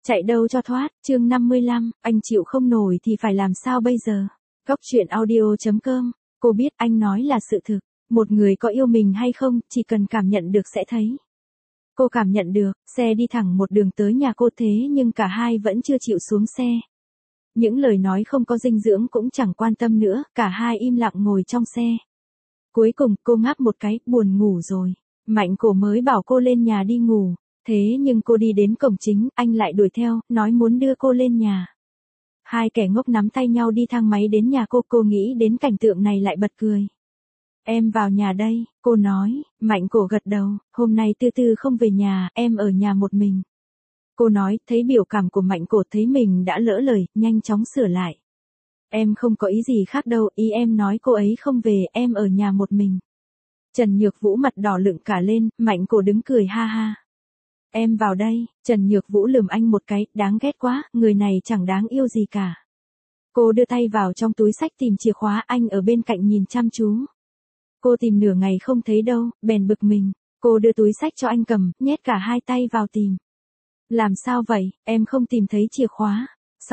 Chạy đâu cho thoát, chương 55, anh chịu không nổi thì phải làm sao bây giờ? Góc truyện audio.com, cô biết anh nói là sự thực, một người có yêu mình hay không, chỉ cần cảm nhận được sẽ thấy. Cô cảm nhận được, xe đi thẳng một đường tới nhà cô thế nhưng cả hai vẫn chưa chịu xuống xe. Những lời nói không có dinh dưỡng cũng chẳng quan tâm nữa, cả hai im lặng ngồi trong xe. Cuối cùng cô ngáp một cái, buồn ngủ rồi. Mạnh Cổ mới bảo cô lên nhà đi ngủ. Thế nhưng cô đi đến cổng chính, anh lại đuổi theo, nói muốn đưa cô lên nhà. Hai kẻ ngốc nắm tay nhau đi thang máy đến nhà cô nghĩ đến cảnh tượng này lại bật cười. Em vào nhà đây, cô nói, Mạnh Cổ gật đầu, hôm nay Tư Tư không về nhà, em ở nhà một mình. Cô nói, thấy biểu cảm của Mạnh Cổ thấy mình đã lỡ lời, nhanh chóng sửa lại. Em không có ý gì khác đâu, ý em nói cô ấy không về, em ở nhà một mình. Trần Nhược Vũ mặt đỏ lựng cả lên, Mạnh Cổ đứng cười ha ha. Em vào đây, Trần Nhược Vũ lườm anh một cái, đáng ghét quá, người này chẳng đáng yêu gì cả. Cô đưa tay vào trong túi xách tìm chìa khóa, anh ở bên cạnh nhìn chăm chú. Cô tìm nửa ngày không thấy đâu, bèn bực mình. Cô đưa túi xách cho anh cầm, nhét cả hai tay vào tìm. Làm sao vậy, em không tìm thấy chìa khóa.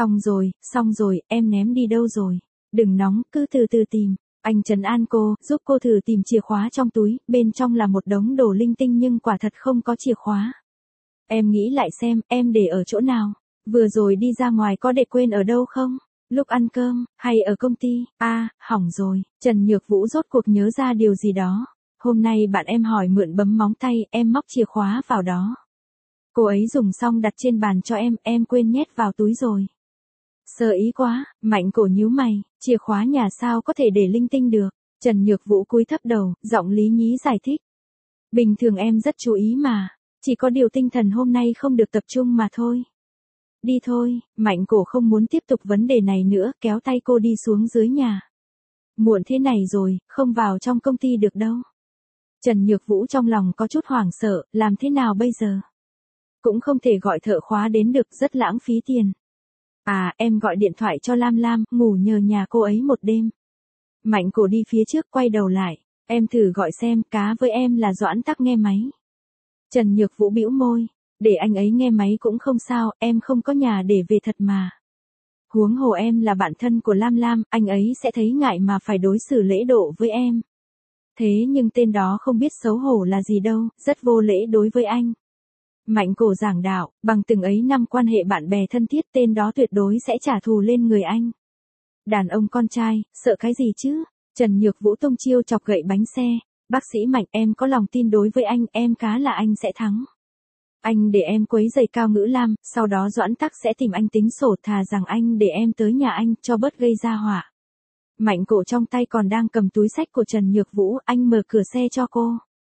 Xong rồi, em ném đi đâu rồi. Đừng nóng, cứ từ từ tìm. Anh trấn an cô, giúp cô thử tìm chìa khóa trong túi, bên trong là một đống đồ linh tinh nhưng quả thật không có chìa khóa. Em nghĩ lại xem, em để ở chỗ nào? Vừa rồi đi ra ngoài có để quên ở đâu không? Lúc ăn cơm, hay ở công ty? Hỏng rồi, Trần Nhược Vũ rốt cuộc nhớ ra điều gì đó. Hôm nay bạn em hỏi mượn bấm móng tay, em móc chìa khóa vào đó. Cô ấy dùng xong đặt trên bàn cho em quên nhét vào túi rồi. Sơ ý quá, Mạnh Cổ nhíu mày, chìa khóa nhà sao có thể để linh tinh được. Trần Nhược Vũ cúi thấp đầu, giọng lý nhí giải thích. Bình thường em rất chú ý mà, chỉ có điều tinh thần hôm nay không được tập trung mà thôi. Đi thôi, Mạnh Cổ không muốn tiếp tục vấn đề này nữa, kéo tay cô đi xuống dưới nhà. Muộn thế này rồi, không vào trong công ty được đâu. Trần Nhược Vũ trong lòng có chút hoảng sợ, làm thế nào bây giờ? Cũng không thể gọi thợ khóa đến được, rất lãng phí tiền. Em gọi điện thoại cho Lam Lam, ngủ nhờ nhà cô ấy một đêm. Mạnh Cổ đi phía trước quay đầu lại, em thử gọi xem, cá với em là Doãn Tắc nghe máy. Trần Nhược Vũ bĩu môi, để anh ấy nghe máy cũng không sao, em không có nhà để về thật mà. Huống hồ em là bạn thân của Lam Lam, anh ấy sẽ thấy ngại mà phải đối xử lễ độ với em. Thế nhưng tên đó không biết xấu hổ là gì đâu, rất vô lễ đối với anh. Mạnh Cổ giảng đạo, bằng từng ấy năm quan hệ bạn bè thân thiết tên đó tuyệt đối sẽ trả thù lên người anh. Đàn ông con trai, sợ cái gì chứ? Trần Nhược Vũ tung chiêu chọc gậy bánh xe. Bác sĩ Mạnh, em có lòng tin đối với anh, em cá là anh sẽ thắng. Anh để em quấy giày Cao Ngữ Lam, sau đó Doãn Tắc sẽ tìm anh tính sổ, thà rằng anh để em tới nhà anh, cho bớt gây ra họa. Mạnh Cổ trong tay còn đang cầm túi xách của Trần Nhược Vũ, anh mở cửa xe cho cô.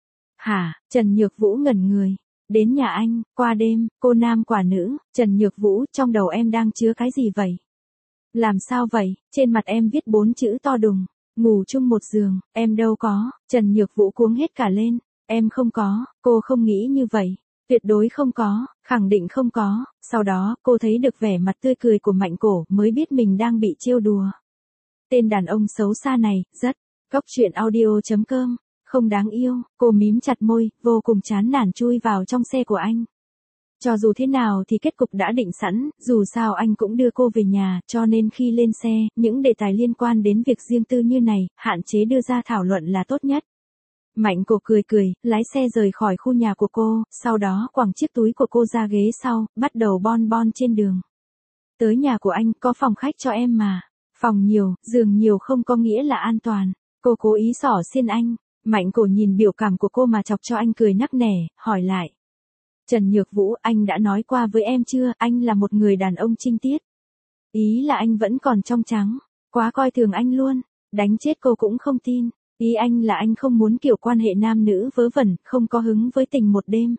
Hả? Trần Nhược Vũ ngẩn người. Đến nhà anh, qua đêm, cô nam quả nữ, Trần Nhược Vũ, trong đầu em đang chứa cái gì vậy? Làm sao vậy? Trên mặt em viết 4 chữ to đùng. Ngủ chung một giường, em đâu có. Trần Nhược Vũ cuống hết cả lên. Em không có, cô không nghĩ như vậy. Tuyệt đối không có, khẳng định không có. Sau đó, cô thấy được vẻ mặt tươi cười của Mạnh Cổ, mới biết mình đang bị trêu đùa. Tên đàn ông xấu xa này, rất. Góc truyện audio.com, không đáng yêu. Cô mím chặt môi, vô cùng chán nản chui vào trong xe của anh. Cho dù thế nào thì kết cục đã định sẵn, dù sao anh cũng đưa cô về nhà, cho nên khi lên xe, những đề tài liên quan đến việc riêng tư như này, hạn chế đưa ra thảo luận là tốt nhất. Mạnh Cổ cười, lái xe rời khỏi khu nhà của cô, sau đó quẳng chiếc túi của cô ra ghế sau, bắt đầu bon trên đường. Tới nhà của anh, có phòng khách cho em mà. Phòng nhiều, giường nhiều không có nghĩa là an toàn. Cô cố ý xỏ xiên anh. Mạnh Cổ nhìn biểu cảm của cô mà chọc cho anh cười nắc nẻ, hỏi lại. Trần Nhược Vũ, anh đã nói qua với em chưa, anh là một người đàn ông trinh tiết. Ý là anh vẫn còn trong trắng, quá coi thường anh luôn, đánh chết cô cũng không tin. Ý anh là anh không muốn kiểu quan hệ nam nữ vớ vẩn, không có hứng với tình một đêm.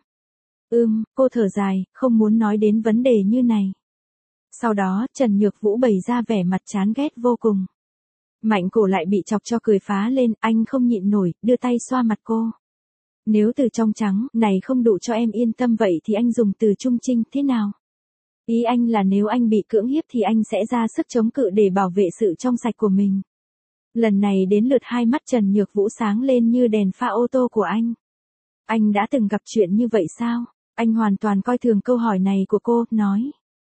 Cô thở dài, không muốn nói đến vấn đề như này. Sau đó, Trần Nhược Vũ bày ra vẻ mặt chán ghét vô cùng. Mạnh Cổ lại bị chọc cho cười phá lên, anh không nhịn nổi, đưa tay xoa mặt cô. Nếu từ trong trắng, này không đủ cho em yên tâm vậy thì anh dùng từ trung trinh thế nào? Ý anh là nếu anh bị cưỡng hiếp thì anh sẽ ra sức chống cự để bảo vệ sự trong sạch của mình. Lần này đến lượt hai mắt Trần Nhược Vũ sáng lên như đèn pha ô tô của anh. Anh đã từng gặp chuyện như vậy sao? Anh hoàn toàn coi thường câu hỏi này của cô, nói.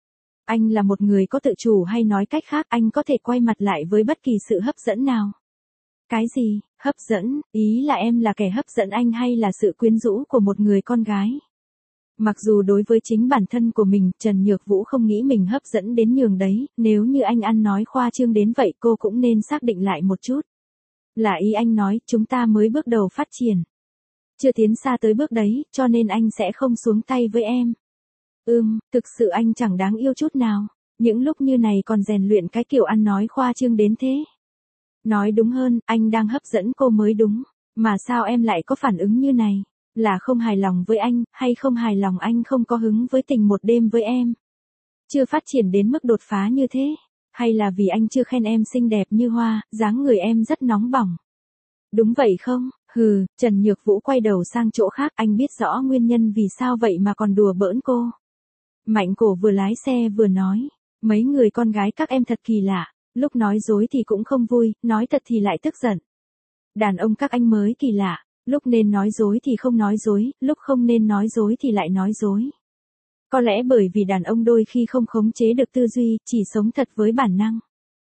Anh là một người có tự chủ hay nói cách khác anh có thể quay mặt lại với bất kỳ sự hấp dẫn nào. Cái gì, hấp dẫn, ý là em là kẻ hấp dẫn anh hay là sự quyến rũ của một người con gái? Mặc dù đối với chính bản thân của mình, Trần Nhược Vũ không nghĩ mình hấp dẫn đến nhường đấy, nếu như anh ăn nói khoa trương đến vậy cô cũng nên xác định lại một chút. Là ý anh nói, chúng ta mới bước đầu phát triển. Chưa tiến xa tới bước đấy, cho nên anh sẽ không xuống tay với em. Thực sự anh chẳng đáng yêu chút nào. Những lúc như này còn rèn luyện cái kiểu ăn nói khoa trương đến thế. Nói đúng hơn, anh đang hấp dẫn cô mới đúng. Mà sao em lại có phản ứng như này? Là không hài lòng với anh, hay không hài lòng anh không có hứng với tình một đêm với em? Chưa phát triển đến mức đột phá như thế? Hay là vì anh chưa khen em xinh đẹp như hoa, dáng người em rất nóng bỏng? Đúng vậy không? Trần Nhược Vũ quay đầu sang chỗ khác, anh biết rõ nguyên nhân vì sao vậy mà còn đùa bỡn cô. Mạnh Cổ vừa lái xe vừa nói, mấy người con gái các em thật kỳ lạ, lúc nói dối thì cũng không vui, nói thật thì lại tức giận. Đàn ông các anh mới kỳ lạ, lúc nên nói dối thì không nói dối, lúc không nên nói dối thì lại nói dối. Có lẽ bởi vì đàn ông đôi khi không khống chế được tư duy, chỉ sống thật với bản năng.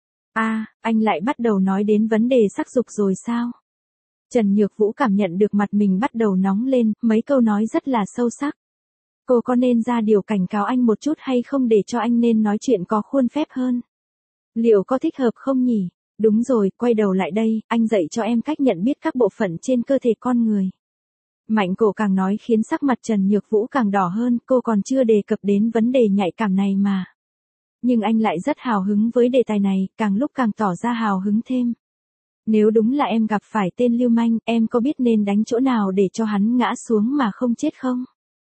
Anh lại bắt đầu nói đến vấn đề sắc dục rồi sao? Trần Nhược Vũ cảm nhận được mặt mình bắt đầu nóng lên, mấy câu nói rất là sâu sắc. Cô có nên ra điều cảnh cáo anh một chút hay không để cho anh nên nói chuyện có khuôn phép hơn? Liệu có thích hợp không nhỉ? Đúng rồi, quay đầu lại đây, anh dạy cho em cách nhận biết các bộ phận trên cơ thể con người. Mạnh Cổ càng nói khiến sắc mặt Trần Nhược Vũ càng đỏ hơn, cô còn chưa đề cập đến vấn đề nhạy cảm này mà. Nhưng anh lại rất hào hứng với đề tài này, càng lúc càng tỏ ra hào hứng thêm. Nếu đúng là em gặp phải tên lưu manh, em có biết nên đánh chỗ nào để cho hắn ngã xuống mà không chết không?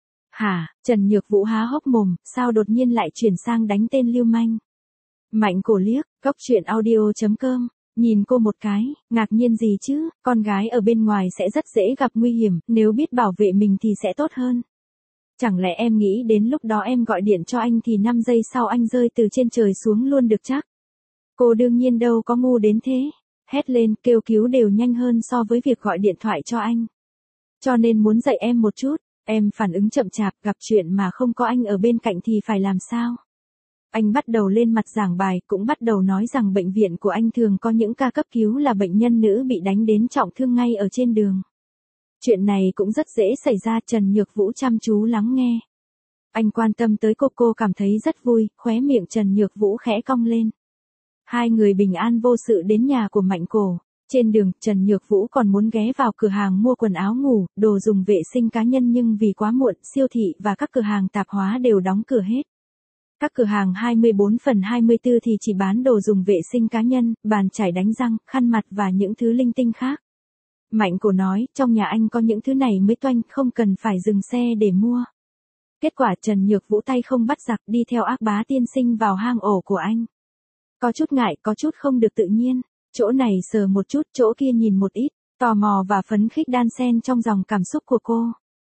Hả? Trần Nhược Vũ há hốc mồm, sao đột nhiên lại chuyển sang đánh tên lưu manh? Mạnh Cổ liếc, góc truyện audio.com, nhìn cô một cái, ngạc nhiên gì chứ, con gái ở bên ngoài sẽ rất dễ gặp nguy hiểm, nếu biết bảo vệ mình thì sẽ tốt hơn. Chẳng lẽ em nghĩ đến lúc đó em gọi điện cho anh thì 5 giây sau anh rơi từ trên trời xuống luôn được chắc? Cô đương nhiên đâu có ngu đến thế. Hét lên, kêu cứu đều nhanh hơn so với việc gọi điện thoại cho anh. Cho nên muốn dạy em một chút, em phản ứng chậm chạp, gặp chuyện mà không có anh ở bên cạnh thì phải làm sao? Anh bắt đầu lên mặt giảng bài, cũng bắt đầu nói rằng bệnh viện của anh thường có những ca cấp cứu là bệnh nhân nữ bị đánh đến trọng thương ngay ở trên đường. Chuyện này cũng rất dễ xảy ra, Trần Nhược Vũ chăm chú lắng nghe. Anh quan tâm tới cô cảm thấy rất vui, khóe miệng Trần Nhược Vũ khẽ cong lên. Hai người bình an vô sự đến nhà của Mạnh Cổ. Trên đường, Trần Nhược Vũ còn muốn ghé vào cửa hàng mua quần áo ngủ, đồ dùng vệ sinh cá nhân nhưng vì quá muộn, siêu thị và các cửa hàng tạp hóa đều đóng cửa hết. Các cửa hàng 24/24 thì chỉ bán đồ dùng vệ sinh cá nhân, bàn chải đánh răng, khăn mặt và những thứ linh tinh khác. Mạnh Cổ nói, trong nhà anh có những thứ này mới toanh, không cần phải dừng xe để mua. Kết quả Trần Nhược Vũ tay không bắt giặc đi theo Ác Bá tiên sinh vào hang ổ của anh. Có chút ngại, có chút không được tự nhiên, chỗ này sờ một chút, chỗ kia nhìn một ít, tò mò và phấn khích đan xen trong dòng cảm xúc của cô.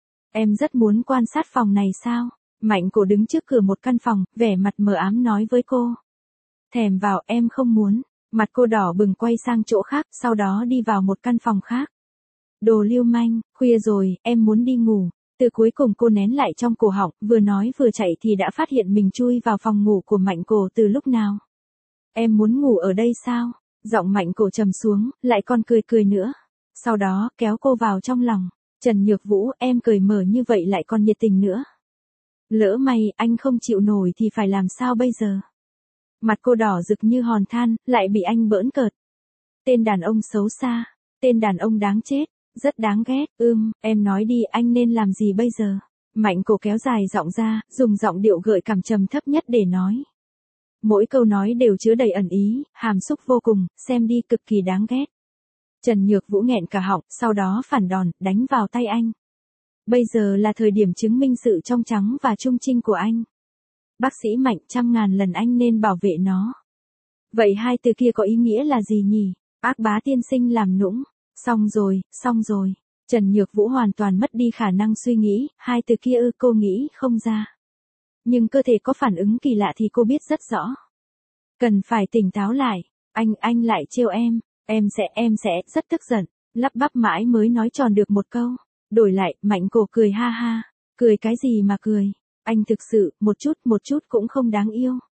Em rất muốn quan sát phòng này sao? Mạnh Cổ đứng trước cửa một căn phòng, vẻ mặt mờ ám nói với cô. Thèm vào, em không muốn. Mặt cô đỏ bừng quay sang chỗ khác, sau đó đi vào một căn phòng khác. Đồ lưu manh, khuya rồi, em muốn đi ngủ. Từ cuối cùng cô nén lại trong cổ họng, vừa nói vừa chạy thì đã phát hiện mình chui vào phòng ngủ của Mạnh Cổ từ lúc nào. Em muốn ngủ ở đây sao? Giọng Mạnh Cổ trầm xuống, lại còn cười nữa. Sau đó, kéo cô vào trong lòng. Trần Nhược Vũ, em cười mở như vậy lại còn nhiệt tình nữa. Lỡ may, anh không chịu nổi thì phải làm sao bây giờ? Mặt cô đỏ rực như hòn than, lại bị anh bỡn cợt. Tên đàn ông xấu xa, tên đàn ông đáng chết, rất đáng ghét, em nói đi anh nên làm gì bây giờ? Mạnh Cổ kéo dài giọng ra, dùng giọng điệu gợi cảm trầm thấp nhất để nói. Mỗi câu nói đều chứa đầy ẩn ý, hàm xúc vô cùng, xem đi cực kỳ đáng ghét. Trần Nhược Vũ nghẹn cả họng, sau đó phản đòn, đánh vào tay anh. Bây giờ là thời điểm chứng minh sự trong trắng và trung trinh của anh. Bác sĩ Mạnh, 100.000 lần anh nên bảo vệ nó. Vậy hai từ kia có ý nghĩa là gì nhỉ? Ác Bá tiên sinh làm nũng. Xong rồi. Trần Nhược Vũ hoàn toàn mất đi khả năng suy nghĩ, hai từ kia cô nghĩ không ra. Nhưng cơ thể có phản ứng kỳ lạ thì cô biết rất rõ. Cần phải tỉnh táo lại, anh lại trêu em sẽ rất tức giận, lắp bắp mãi mới nói tròn được một câu. Đổi lại, Mạnh Cổ cười ha ha, cười cái gì mà cười, anh thực sự, một chút cũng không đáng yêu.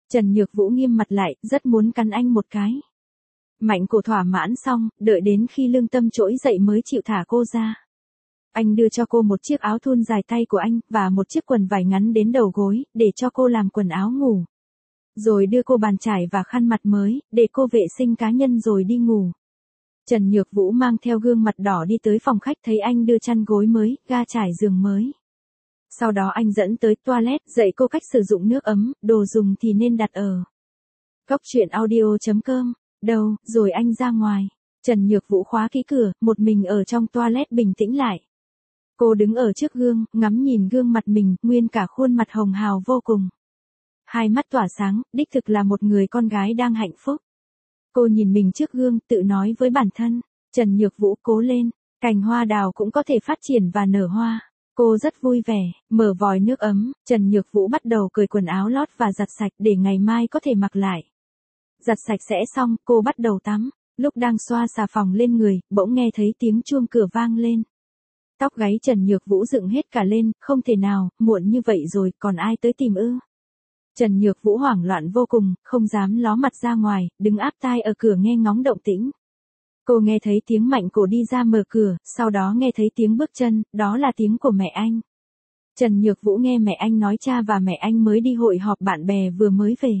Trần Nhược Vũ nghiêm mặt lại, rất muốn cắn anh một cái. Mạnh cổ thỏa mãn xong, đợi đến khi lương tâm trỗi dậy mới chịu thả cô ra. Anh đưa cho cô một chiếc áo thun dài tay của anh, và một chiếc quần vải ngắn đến đầu gối, để cho cô làm quần áo ngủ. Rồi đưa cô bàn chải và khăn mặt mới, để cô vệ sinh cá nhân rồi đi ngủ. Trần Nhược Vũ mang theo gương mặt đỏ đi tới phòng khách, thấy anh đưa chăn gối mới, ga trải giường mới. Sau đó anh dẫn tới toilet, dạy cô cách sử dụng nước ấm, đồ dùng thì nên đặt ở Cóc truyện audio.com. Đâu, rồi anh ra ngoài. Trần Nhược Vũ khóa kỹ cửa, một mình ở trong toilet bình tĩnh lại. Cô đứng ở trước gương, ngắm nhìn gương mặt mình, nguyên cả khuôn mặt hồng hào vô cùng. Hai mắt tỏa sáng, đích thực là một người con gái đang hạnh phúc. Cô nhìn mình trước gương, tự nói với bản thân, Trần Nhược Vũ cố lên, cành hoa đào cũng có thể phát triển và nở hoa. Cô rất vui vẻ, mở vòi nước ấm, Trần Nhược Vũ bắt đầu cởi quần áo lót và giặt sạch để ngày mai có thể mặc lại. Giặt sạch sẽ xong, cô bắt đầu tắm. Lúc đang xoa xà phòng lên người, bỗng nghe thấy tiếng chuông cửa vang lên. Tóc gáy Trần Nhược Vũ dựng hết cả lên, không thể nào, muộn như vậy rồi, còn ai tới tìm ư? Trần Nhược Vũ hoảng loạn vô cùng, không dám ló mặt ra ngoài, đứng áp tai ở cửa nghe ngóng động tĩnh. Cô nghe thấy tiếng Mạnh Cổ đi ra mở cửa, sau đó nghe thấy tiếng bước chân, đó là tiếng của mẹ anh. Trần Nhược Vũ nghe mẹ anh nói cha và mẹ anh mới đi hội họp bạn bè vừa mới về.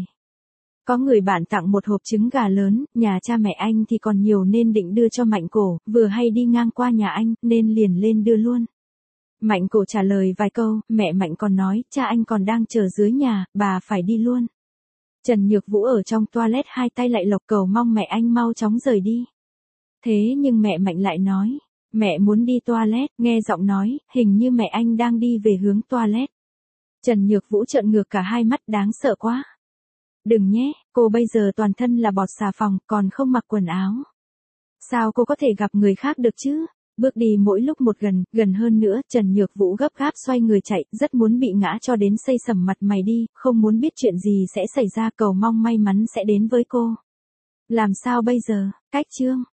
Có người bạn tặng một hộp trứng gà lớn, nhà cha mẹ anh thì còn nhiều nên định đưa cho Mạnh Cổ, vừa hay đi ngang qua nhà anh, nên liền lên đưa luôn. Mạnh Cổ trả lời vài câu, mẹ Mạnh còn nói, cha anh còn đang chờ dưới nhà, bà phải đi luôn. Trần Nhược Vũ ở trong toilet hai tay lại lộc cầu mong mẹ anh mau chóng rời đi. Thế nhưng mẹ Mạnh lại nói, mẹ muốn đi toilet, nghe giọng nói, hình như mẹ anh đang đi về hướng toilet. Trần Nhược Vũ trợn ngược cả hai mắt, đáng sợ quá. Đừng nhé, cô bây giờ toàn thân là bọt xà phòng, còn không mặc quần áo. Sao cô có thể gặp người khác được chứ? Bước đi mỗi lúc một gần hơn nữa, Trần Nhược Vũ gấp gáp xoay người chạy, rất muốn bị ngã cho đến xây sẩm mặt mày đi, không muốn biết chuyện gì sẽ xảy ra, cầu mong may mắn sẽ đến với cô. Làm sao bây giờ? Cách chương